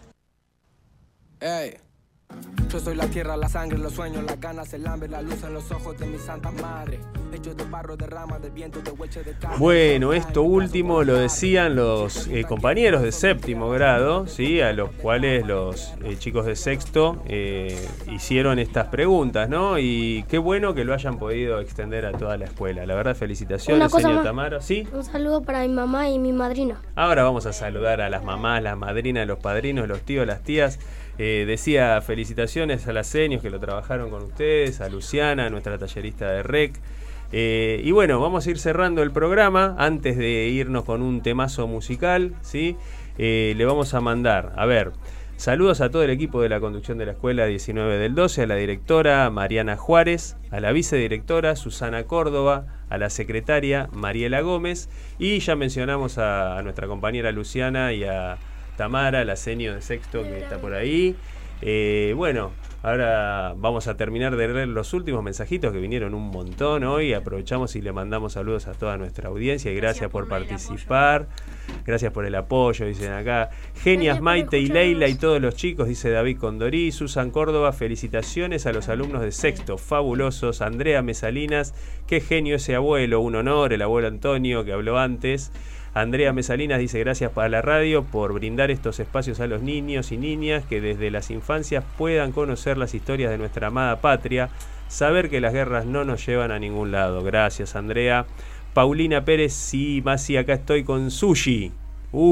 Ey. Yo soy la tierra, la sangre, los sueños, las ganas, el hambre, la luz en los ojos de mi santa madre. Hechos de barro, de ramas, de viento, de hueche de carne. Bueno, esto último lo decían los eh, compañeros de séptimo grado, ¿sí? A los cuales los eh, chicos de sexto eh, hicieron estas preguntas, ¿no? Y qué bueno que lo hayan podido extender a toda la escuela. La verdad, felicitaciones, Una cosa señor más. Tamara. ¿Sí? Un saludo para mi mamá y mi madrina. Ahora vamos a saludar a las mamás, las madrinas, los padrinos, los tíos, las tías. Eh, decía felicitaciones a las senios que lo trabajaron con ustedes, a Luciana, nuestra tallerista de R E C. Eh, y bueno, vamos a ir cerrando el programa. Antes de irnos con un temazo musical, ¿sí? Eh, le vamos a mandar, a ver, saludos a todo el equipo de la conducción de la escuela diecinueve del doce, a la directora Mariana Juárez, a la vicedirectora Susana Córdoba, a la secretaria Mariela Gómez, y ya mencionamos a, a nuestra compañera Luciana y a Tamara, la senio de sexto que está por ahí. Eh, bueno, ahora vamos a terminar de leer los últimos mensajitos que vinieron un montón hoy. Aprovechamos y le mandamos saludos a toda nuestra audiencia y gracias, gracias por, por participar. Gracias por el apoyo, dicen acá. Genias, Maite y Leila y todos los chicos, dice David Condorí. Susan Córdoba, felicitaciones a los alumnos de sexto, fabulosos. Andrea Mesalinas, qué genio ese abuelo, un honor, el abuelo Antonio que habló antes. Andrea Mesalinas dice gracias para la radio por brindar estos espacios a los niños y niñas que desde las infancias puedan conocer las historias de nuestra amada patria, saber que las guerras no nos llevan a ningún lado. Gracias, Andrea. Paulina Pérez, sí, Masi, acá estoy con sushi. Uh,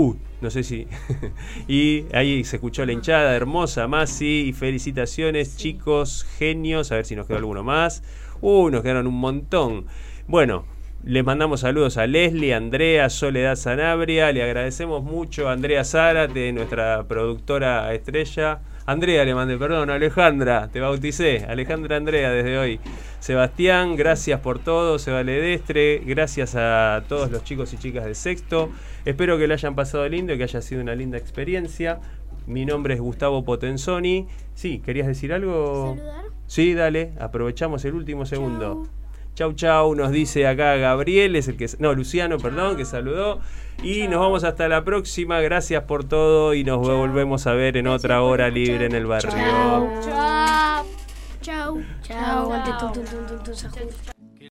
No sé si... y ahí se escuchó la hinchada hermosa, Masi, y felicitaciones, sí. Chicos, genios. A ver si nos quedó alguno más. Uh, nos quedaron un montón. Bueno, les mandamos saludos a Leslie, Andrea, Soledad Sanabria. Le agradecemos mucho a Andrea Zárate, nuestra productora estrella. Andrea le mandé, perdón, Alejandra, te bauticé. Alejandra Andrea desde hoy. Sebastián, gracias por todo. Seba Ledestre, gracias a todos los chicos y chicas de sexto. Espero que lo hayan pasado lindo y que haya sido una linda experiencia. Mi nombre es Gustavo Potenzoni. Sí, ¿querías decir algo? ¿Saludar? Sí, dale, aprovechamos el último segundo. Chau, chau, nos dice acá Gabriel, es el que... No, Luciano, perdón, que saludó. Y chau. Nos vamos hasta la próxima. Gracias por todo y nos chau. volvemos a ver en Gracias otra hora libre en el barrio. Chau. Chau. Chau. Chau. Chau.